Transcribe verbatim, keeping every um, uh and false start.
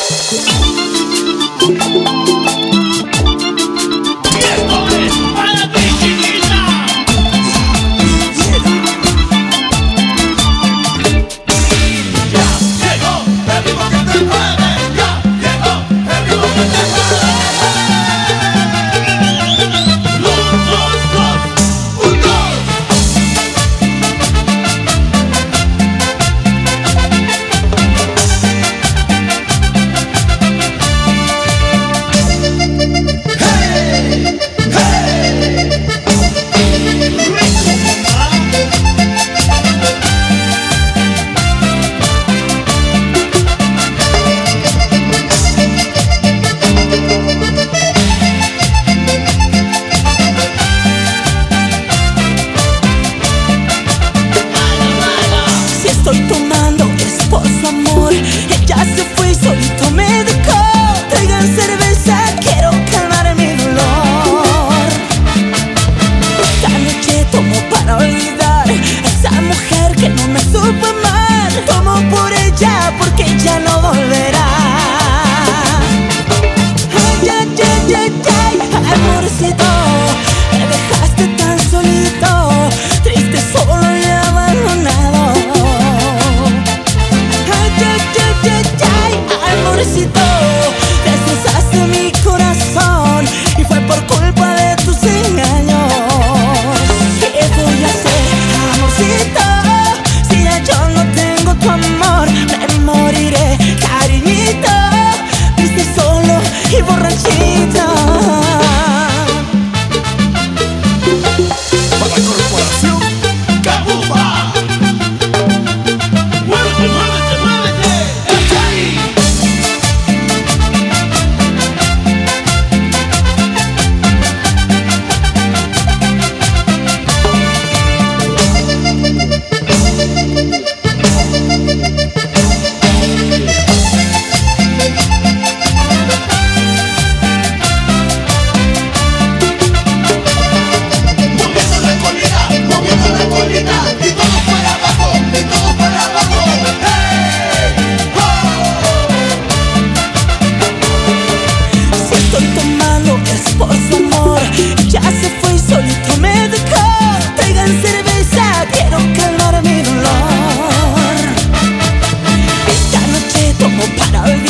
Estoy tomando, es por su amor. Ella se fue y solito me dejó. Traigan cerveza, quiero calmar mi dolor. Esta noche tomo para olvidar a esa mujer que no me supo amar. Tomo por ella porque ella no volverá. Ay, ay, ay, ay, ay, amorcito, me dejaste tan solito, triste, solo y abandonado. Destrozaste mi corazón y fue por culpa de tus engaños. ¿Qué voy a hacer, amorcito? Si ya yo no tengo tu amor, me moriré, cariñito, triste, solo y borrachito. Para la corporación Kabupa. Muévete, muévete, muévete. Por su amor, ya se fue y solito me dejó. Traigan cerveza, quiero calmar mi dolor. Esta noche tomo para olvidar